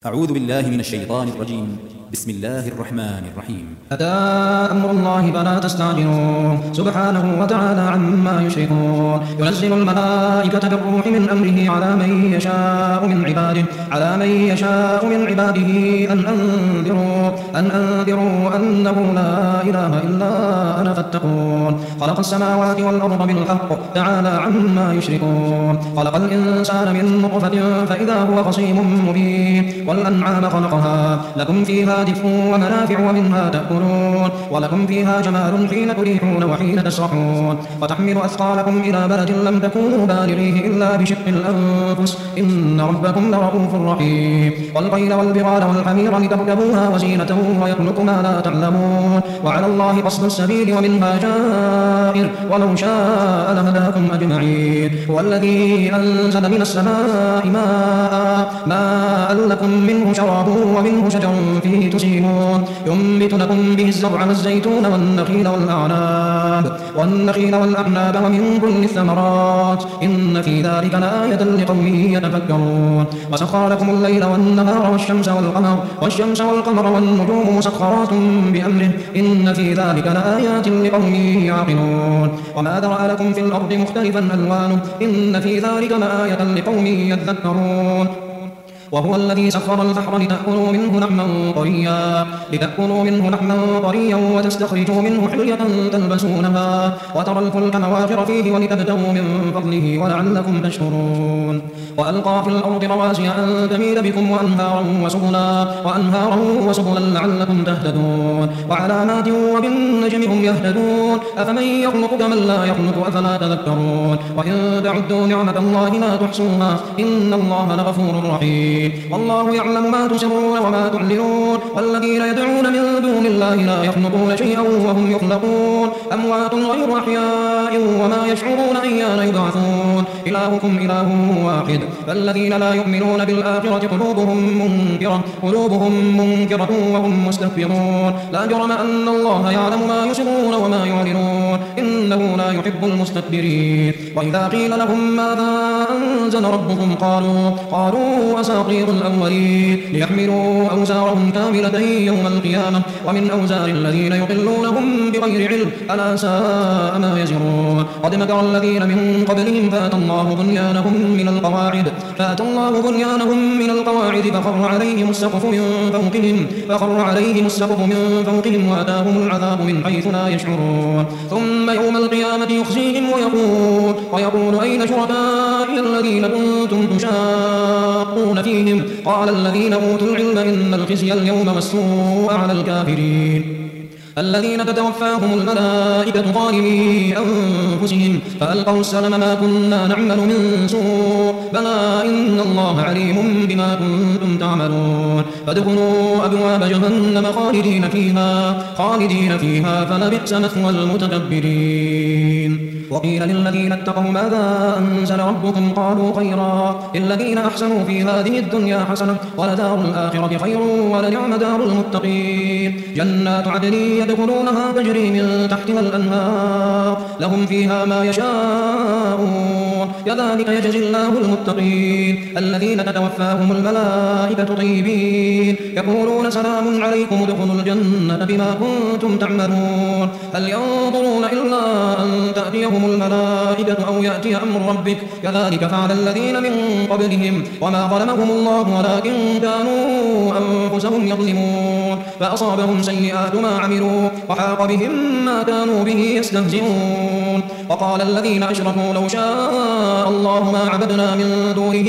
أعوذ بالله من الشيطان الرجيم. بسم الله الرحمن الرحيم. أتى أمر الله فلا تستعجلوه سبحانه وتعالى عما يشركون. ينزل الملائكة بالروح من أمره على من يشاء من عباده أن أنذروا أنه لا إله إلا أنا فاتقون. خلق السماوات والأرض بالحق تعالى عما يشركون. خلق الإنسان من نطفة فإذا هو خصيم مبين. والأنعام خلقها لكم فيها دفء ومنافع ومنها تأكلون ولكم فيها جمال حين تريحون وحين تسرحون وتحمل أثقالكم إلى بلد لم تكونوا بالغيه إلا بشق الأنفس إن ربكم لرؤوف رحيم. والخيل والبغال والحمير لتركبوها وزينة ويخلق ما لا تعلمون وعلى الله قصد السبيل ومنها جائر ولو شاء لهداكم أجمعين. هو الذي أنزل من السماء ماء لكم منه شراب ومنه شجر فيه تسيمون. ينبت لكم به الزرع والزيتون والنخيل والأعناب ومن كل الثمرات إن في ذلك لآية لقوم يتفكرون. وسخر لكم الليل والنهار والشمس والقمر والنجوم مسخرات بأمره إن في ذلك لآيات لقوم يعقلون. وما ذرأ لكم في الأرض مختلفا ألوانه إن في ذلك لآية لقوم يذكرون. وهو الذي سخر البحر لتأكلوا منه لحما طريا وتستخرجوا منه حلية تلبسونها وترى الفلك مواخر فيه ولتبتغوا من فضله ولعلكم تشكرون. وألقى في الأرض رواسي أن تميد بكم وأنهارا وسبلا لعلكم تهتدون. وعلامات وبالنجم هم يهتدون. أفمن يخلق كمن لا يخلق أفلا تذكرون. وإن تعدوا نعمة الله لا تحصوها إن الله لغفور رحيم. والله يعلم ما تسرون وما تعلنون. والذين يدعون من دون الله لا يخلقون شيئا وهم يخلقون أموات غير أحياء وما يشعرون أيان يبعثون. إلهكم إله واحد فالذين لا يؤمنون بالآخرة قلوبهم منكرة وهم مستكبرون. لا جرم أن الله يعلم ما يسرون وما يعلنون إنه لا يحب المستكبرين. وإذا قيل لهم ماذا أنزل ربكم قالوا أساطير الأولين ليحملوا أوزارهم كاملة يوم القيامة ومن أوزار الذين يضلونهم بغير علم ألا ساء ما يزرون. قد مكر الذين من قبلهم فأتى الله بنيانهم من القواعد فخر عليهم السقف من فوقهم وأتاهم العذاب من حيث لا يشعرون. ثم يوم القيامة يخزيهم ويقول أين شركائي الذين كنتم تشاقون فيهم قال الذين أوتوا العلم إن الخزي اليوم والسوء على الكافرين الذين تتوفاهم الملائكة ظالمي أنفسهم فألقوا السلم ما كنا نعمل من سوء بلى إن الله عليم بما كنتم تعملون. فادخلوا أبواب جهنم خالدين فيها فلبئس مثوى المتكبرين. وقيل للذين اتقوا ماذا أنزل ربكم قالوا خيرا للذين أحسنوا في هذه الدنيا حسنة ولدار الآخرة خير ولنعم دار المتقين. جنات عدن يدخلونها تجري من تحتها الأنهار لهم فيها ما يشاءون كذلك يجزي الله المتقين. الذين تتوفاهم الملائكة طيبين يقولون سلام عليكم ادخلوا الجنة بما كنتم تعملون. هل ينظرون إلا أن تأتيهم الملائكة أو يأتي أمر ربك كذلك فعل الذين من قبلهم وما ظلمهم الله ولكن كانوا أنفسهم يظلمون. فأصابهم سيئات ما عملوا وحاق بهم ما كانوا به يستهزئون. وقال الذين أشركوا لو شاء الله ما عبدنا من دونه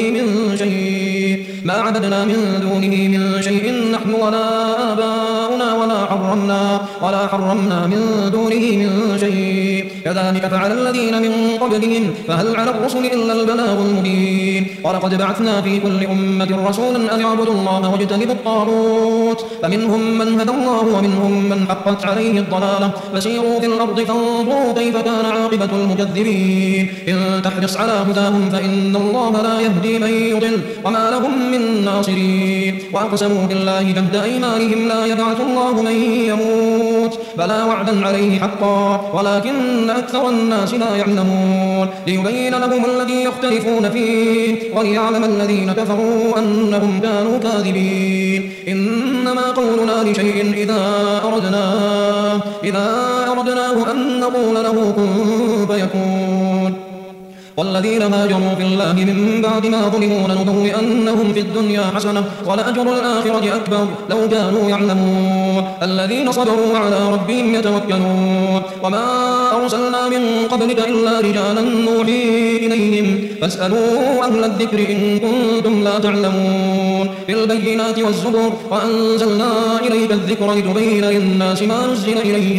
من شيء نحن ولا آباؤنا ولا حرمنا من دونه من شيء كذلك فعل الذين من قبلهم فهل على الرسل إلا البلاغ المبين. ولقد بعثنا في كل أمة رسولا أن يعبدوا الله واجتنبوا الطاغوت فمنهم من هدى الله ومنهم من حقت عليه الضلالة. فسيروا في الأرض فانظروا كيف كان عاقبة المكذبين. إن تحرص على هداهم فإن الله لا يهدي من يضل وما لهم من ناصرين. وأقسموا بالله جهد أيمانهم لا يبعث الله الله من يموت بلى وعدا عليه حقا ولكن أكثر الناس لا يعلمون ليبين لهم الذي يختلفون فيه وليعلم الذين كفروا أنهم كانوا كاذبين إنما قولنا لشيء إذا أردناه أن نقول له كن فيكون والذين هاجروا في الله من بعد ما ظلموا لنبوئنهم في الدنيا حسنة ولأجر الآخرة أكبر لو كانوا يعلمون الذين صبروا على ربهم يتوكلون وما أرسلنا من قبلك إلا رجالا نوحي إليهم فاسألوا أهل الذكر إن كنتم لا تعلمون بالبينات والزبر وأنزلنا إليك الذكر لتبين للناس ما نزل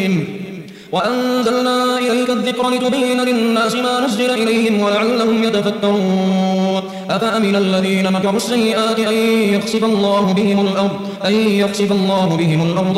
إليهم ولعلهم يتفكرون أفأمن الذين مكروا السيئات أن يخسف الله بهم الأرض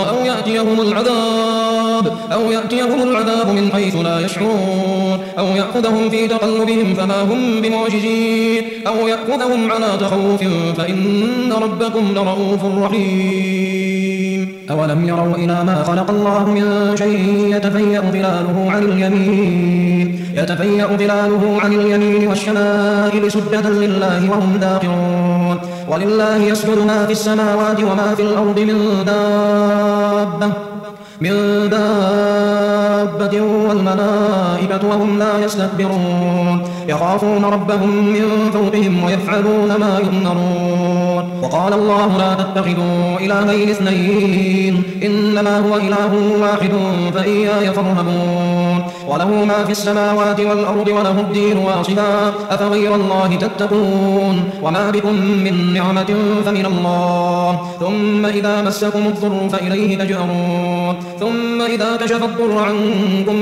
أو يأتيهم العذاب من حيث لا يشعرون أو يأخذهم في تقلبهم فما هم بمعجزين أو يأخذهم على تخوف فإن ربكم لرؤوف رحيم أولم يروا إلى ما خلق الله من شيء يتفيأ ظلاله عن اليمين والشمائل سجدا لله وهم داخرون ولله يسجد ما في السماوات وما في الأرض من دابة والملائكة وهم لا يستكبرون يخافون ربهم من فوقهم ويفعلون ما يؤمرون وقال الله لا تتخذوا إلهين اثنين إنما هو إله واحد فإياي فارهبون وله ما في السماوات والأرض وله الدين واصبا أفغير الله تتقون وما بكم من نعمة فمن الله ثم إذا مسكم الضر فإليه تجأرون ثم إذا كشف الضر عنكم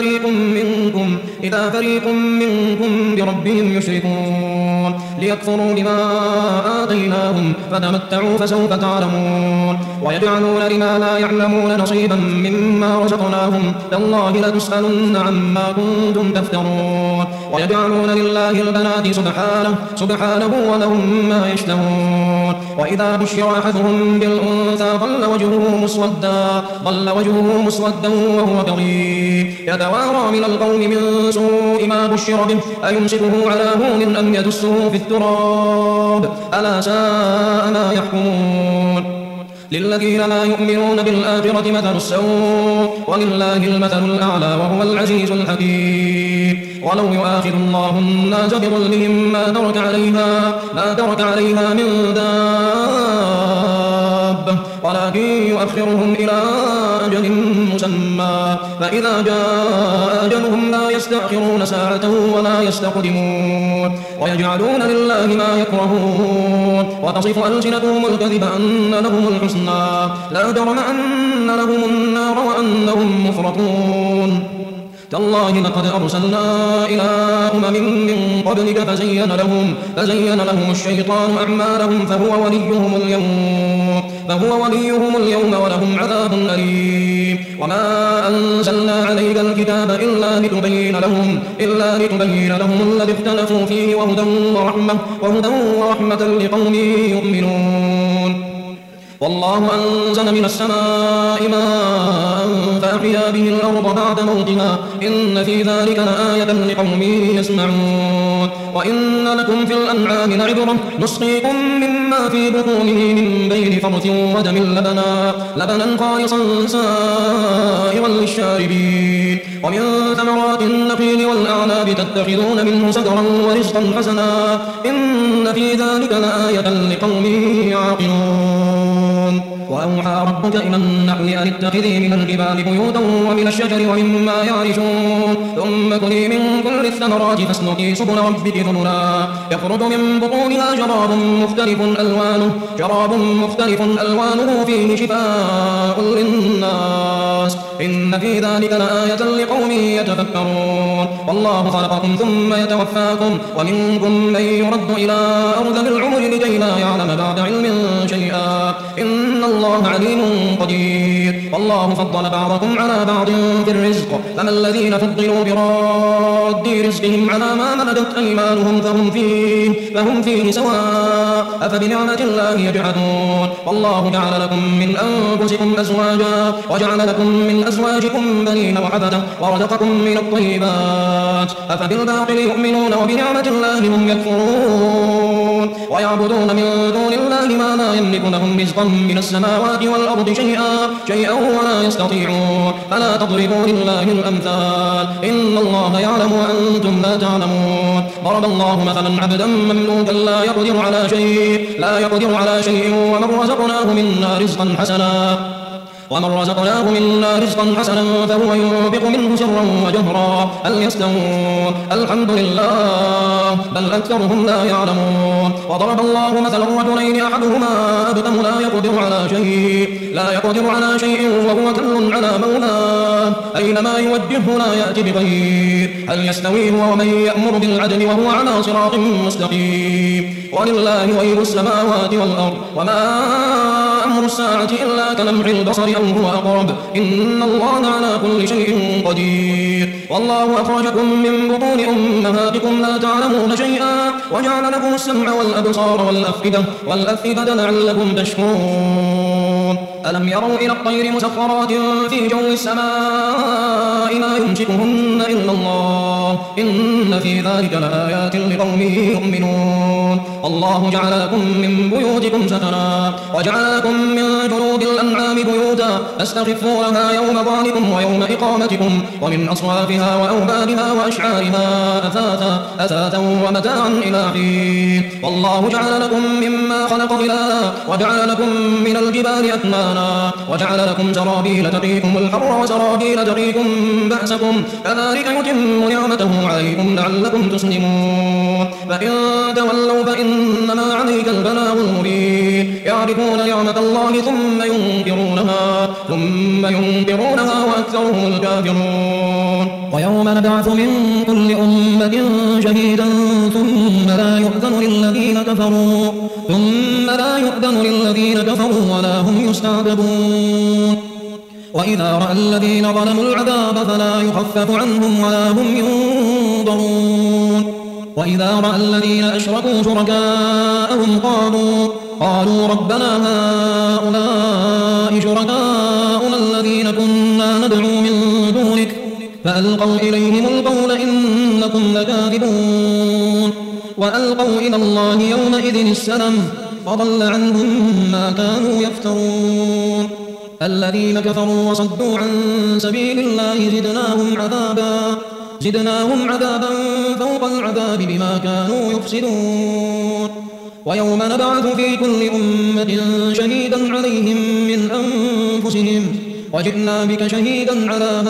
إذا فريق منكم بربهم يشركون ليكفروا بما آتيناهم فتمتعوا فسوف تعلمون ويجعلون لما لا يعلمون نصيبا مما رزقناهم تالله لتسألن عما كنتم تفترون ويجعلون لله البنات سبحانه ولهم ما يشتهون وإذا بشر أحدهم بالأنثى ظل وجهه مسودا وهو كظيم يتوارى من القوم من سوء ما بشر به أيمسكه على هون أم يدسه في التراب ألا ساء ما يحكمون للذين لا يؤمنون بالآخرة مثل السوء ولله المثل الأعلى وهو العزيز الحكيم ولو يؤاخذ الله الناس بظلمهم ما ترك عليها من دابة ولكن يؤخرهم إلى أجل مسمى فإذا جاء أجلهم لا يستأخرون ساعة ولا يستقدمون ويجعلون لله ما يكرهون وتصف ألسنتهم الكذب أن لهم الحسنى لا جرم أن لهم النار وأنهم مفرطون تالله لقد أرسلنا إلى من قبلك فزين لهم الشيطان أعمالهم فهو وليهم اليوم ولهم عذاب أليم وما أنزلنا عليك الكتاب إلا لتبين لهم الذي اختلفوا فيه وهدى ورحمة لقوم يؤمنون والله أنزل من السماء ماء فأحيا به الأرض بعد موتها إن في ذلك لآية لقوم يسمعون وإن لكم في الأنعام لعبرة نسقيكم مما في بطونه من بين فرث ودم لبنا خالصا سائغا للشاربين ومن ثمرات النخيل والأعناب تتخذون منه سكرا ورزقا حسنا إن في ذلك لآية لقوم يعقلون وأوحى ربك إلى النحل أن اتخذي من الجبال بيوتا ومن الشجر ومما يعرشون ثم كلي من كل الثمرات فاسلكي سبل ربك ذللا يخرج من بطونها شراب مختلف ألوانه فيه شفاء للناس إن في ذلك لآية لقوم يتفكرون والله خلقكم ثم يتوفاكم ومنكم من يرد إلى أرذل العمر لكي لا يعلم بعد علم شيئا إن الله عليم قدير والله فضل بعضكم على بعض في الرزق فما الذين فضلوا براد رزقهم على ما ملكت أيمانهم فهم فيه سواء أفبنعمة الله يجحدون والله جعل لكم من أنفسكم أزواجا وجعل لكم من أزواجكم بنين وحفدة ورزقكم من الطيبات أفبالباطل يؤمنون وبنعمة الله هم يكفرون ويعبدون من دون الله ما لا يملك لهم رزقا من السماوات والأرض شيئا ولا يستطيعون فلا تضربوا لله الأمثال إن الله يعلم وأنتم لا تعلمون ضرب الله مثلا عبدا مملوكا لا يقدر على شيء ومن رزقناه منا رزقا حسنا فهو ينفق منه سرا وجهرا هل يستوون الحمد لله بل أكثرهم لا يعلمون وضرب الله مثلا رجلين أحدهما أبكم لا يقدر على شيء وهو كل على مولاه أينما يوجهه لا يأتي بخير هل يستوي هو ومن يأمر بالعدل وهو على صراط مستقيم ولله غيب السماوات والأرض وما أمر الساعة إلا كلمح البصر أو هو أقرب إن الله على كل شيء قدير والله أخرجكم من بطون أمهاتكم لا تعلمون شيئا وجعل لكم السمع والأبصار والأفئدة لعلكم تشكرون ألم يروا إلى الطير مسخرات في جو السماء ما يمسكهن إلا الله إن في ذلك لآيات لقوم يؤمنون الله جعل لكم من بيوتكم سكنا وجعل لكم من جلود الأنعام بيوتا تستخفونها يوم ظعنكم ويوم إقامتكم ومن أصوافها وأوبارها وأشعارها أثاثا ومتاعا إلى حين والله جعل لكم مما خلق ظلالا وجعل لكم من الجبال أكنانا وجعل لكم سرابيل تقيكم الحر وسرابيل تقيكم بأسكم كذلك يتم نعمته عليكم لعلكم تسلمون فإن تولوا فإنما عليك البلاغ المبين يعرفون نعمة الله ثم ينكرونها وأكثرهم الكافرون ويوم نبعث من كل أمة شهيدا ثم لا يؤذن للذين كفروا ولا هم يستعتبون وإذا رأى الذين ظلموا العذاب فلا يخفف عنهم ولا هم ينظرون وإذا رأى الذين أشركوا شركاءهم قالوا ربنا هؤلاء شركاؤنا الذين كنا ندعو من دونك فألقوا إليهم القول إنكم لكاذبون وألقوا إلى الله يومئذ السلم وضل عنهم ما كانوا يفترون الذين كفروا وصدوا عن سبيل الله زدناهم عذابا فوق العذاب بما كانوا يفسدون ويوم نبعث في كل أمة شهيدا عليهم من أنفسهم وجئنا بك شهيدا على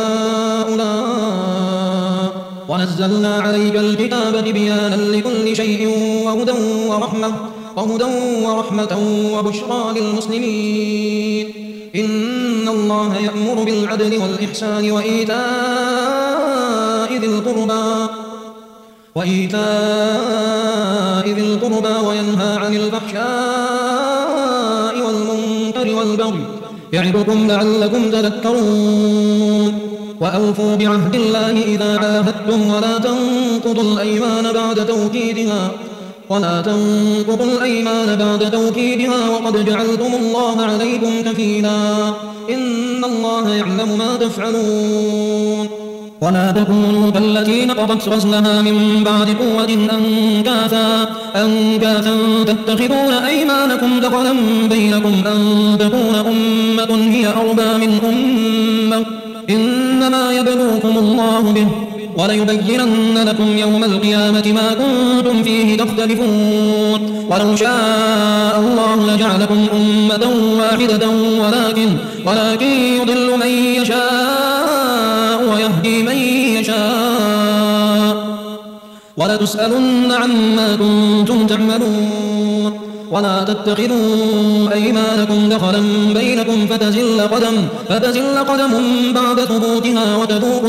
هؤلاء ونزلنا عليك الكتاب بيانا لكل شيء وهدى ورحمة وبشرى للمسلمين إن الله يأمر بالعدل والإحسان وإيتاء ذي القربى وينهى عن الفحشاء والمنكر والبغي يعظكم لعلكم تذكرون وأوفوا بعهد الله إذا عاهدتم ولا تنقضوا الأيمان بعد توكيدها وقد جعلتم الله عليكم كفيلا إن الله يعلم ما تفعلون ولا تكونوا كالتي نقضت غزلها من بعد قوة أنكاثا تتخذون أيمانكم دخلا بينكم أن تكون أمة هي أربى من أمة إنما يبلوكم الله به وليبينن لكم يوم القيامة ما كنتم فيه تختلفون ولو شاء الله لجعلكم أمة واحدة ولكن يضل من يشاء ويهدي من يشاء ولتسألن عما كنتم تعملون ولا تتخذوا أيمانكم دخلا بينكم فتزل قدم بعد ثبوتها وتذوقوا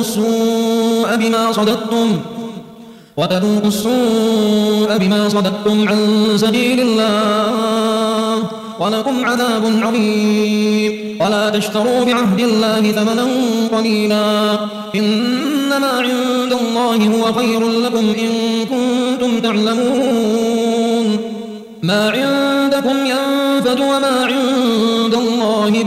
السوء بما صددتم عن سبيل الله ولكم عذاب عظيم. ولا تشتروا بعهد الله ثمنا قليلا، إنما عند الله هو خير لكم إن كنتم تعلمون. ما عندكم ينفد وما عند الله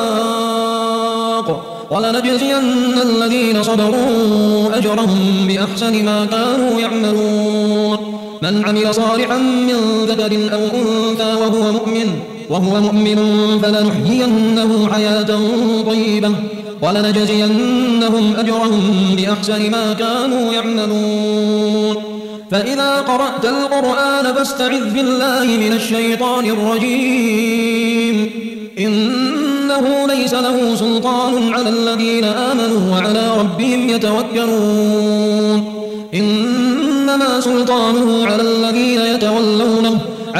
باق، ولنجزين الذين صبروا أجرهم بأحسن ما كانوا يعملون. من عمل صالحا من ذكر أو أنثى وهو مؤمن فلنحيينه حياة طيبة ولنجزينهم أجرهم بأحسن ما كانوا يعملون. فإذا قرأت القرآن فاستعذ بالله من الشيطان الرجيم، إنه ليس له سلطان على الذين آمنوا وعلى ربهم يتوكلون. إنما سلطانه على الذين يتولونه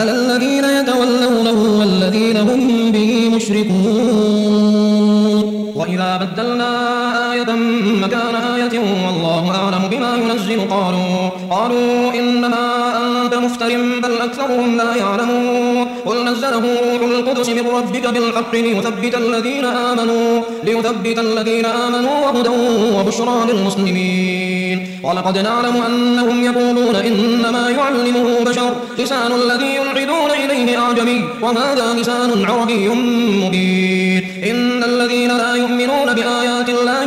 والذين هم به مشركون. وإذا بدلنا آية مكان آية والله أعلم بما ينزل قالوا إنما أنت مفتر بل أكثرهم لا يعلمون. قل نزله روح القدس من ربك بالحق ليثبت الذين آمنوا وهدى وبشرى للمسلمين. ولقد نعلم أنهم يقولون إنما يعلمه بشر، لسان الذي يلحدون إليه أعجمي وهذا لسان عربي مبين. إن الذين لا يؤمنون بآيات الله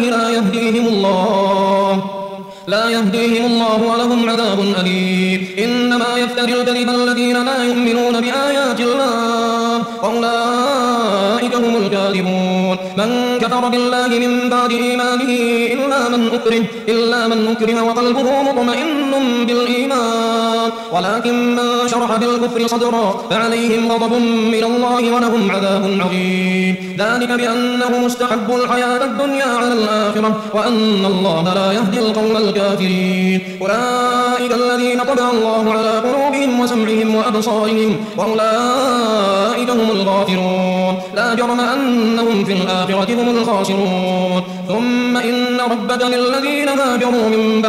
لا يهديهم الله ولهم عذاب أليم. إنما يفتري الكذب الذين لا يؤمنون بآيات الله وأولئك هم الكاذبون. من كفر بالله من بعد إيمانه إلا من أكره وقلبه مطمئن بالإيمان، ولكن من شرح بالكفر صدرا فعليهم غضب من الله ولهم عذاب عظيم. ذلك بأنه مستحب الحياة الدنيا على الآخرة وأن الله لا يهدي القوم الكافرين. أولئك الذين طبع الله على قلوبهم وسمعهم وأبصارهم وأولئك هم الغافلون. لا جرم أنهم في الآخرة هم الخاسرون. ثم إن ربك للذين هاجروا من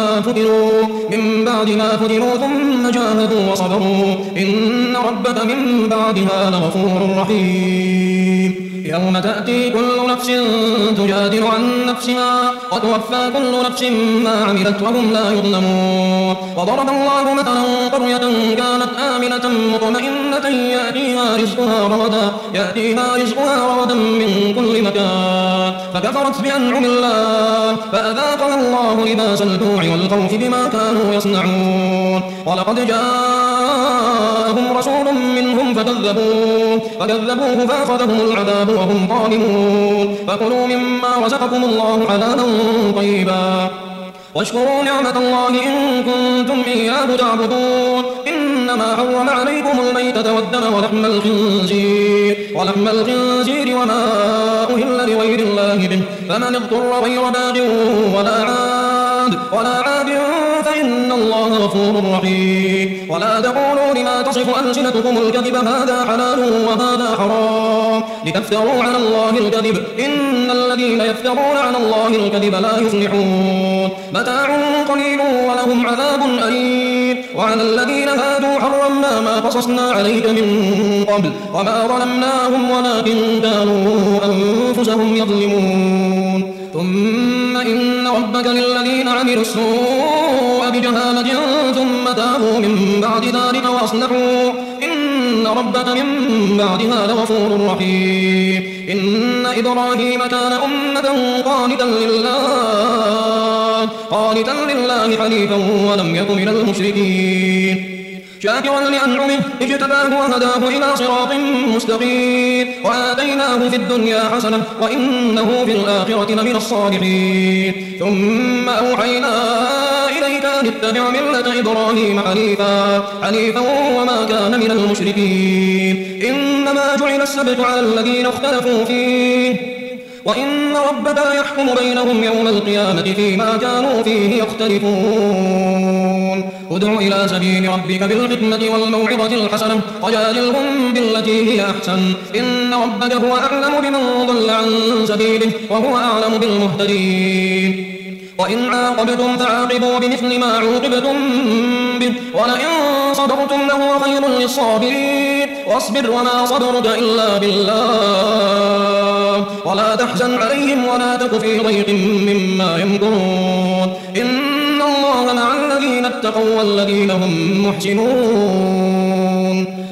بعد ما فتنوا ثم جاهدوا وصبروا إن ربك من بعدها لغفور رحيم. يوم تأتي كل نفس تجادل عن نفسها وتوفى كل نفس ما عملت وهم لا يظلمون. وضرب الله مثلا قرية كانت آمنة مطمئنة يأتيها رزقها رغدا من كل مكان فكفرت بأنعم الله فأذاقها الله لباس الجوع والخوف بما كانوا يصنعون. ولقد جاءهم رسول منهم فكذبوه فأخذهم العذاب وهم ظالمون. فكلوا مما رزقكم الله حلالا طيبا واشكروا نعمة الله إن كنتم إياه تعبدون. إنما حرم عليكم الميتة والدم ولحم الخنزير وما أهل لغير الله به، فمن اضطر غير باغ ولا عاد فإن الله غفور رحيم. ولا تقولوا لما تصف ألسنتكم الكذب هذا حلال وهذا حرام لتفتروا على الله الكذب، إن الذين يفترون على الله الكذب لا يفلحون. متاع قليل ولهم عذاب أليم. وعلى الذين هادوا حرمنا ما قصصنا عليك من قبل وما ظلمناهم ولكن كانوا أنفسهم يظلمون. ثم إن ربك للذين عملوا السوء بجهالة ثم تابوا من بعد ذلك وأصلحوا إن ربك من بعدها لغفور رحيم. إن إبراهيم كان أمة قانتا لله حنيفا ولم يك من المشركين شاكرا لأنعمه اجتباه وهداه إلى صراط مستقيم وآتيناه في الدنيا حسنة وإنه في الآخرة لمن الصالحين. ثم أوحينا إليك أن اتبع ملة إبراهيم حنيفا وما كان من المشركين. إنما جعل السبت على الذين اختلفوا فيه وإن ربك يحكم بينهم يوم القيامة فيما كانوا فيه يختلفون. ادع إلى سبيل ربك بالحكمة والموعظة الحسنة وجادلهم بالتي هي أحسن إن ربك هو أعلم بمن ضل عن سبيله وهو أعلم بالمهتدين. وإن عاقبتم فعاقبوا بمثل ما عوقبتم به ولئن صبرتم لهو خير للصابرين واصبر وما صبرك إلا بالله ولا تحزن عليهم ولا تك في ضيق مما يمكرون إن الله مع الذين اتقوا والذين هم محسنون